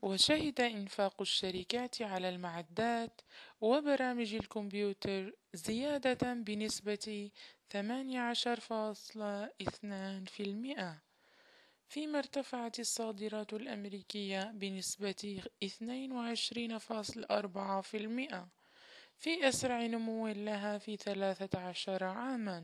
وشهد إنفاق الشركات على المعدات وبرامج الكمبيوتر زيادة بنسبة 18.2%، فيما ارتفعت الصادرات الأمريكية بنسبة 22.4% في أسرع نمو لها في 13 عامًا.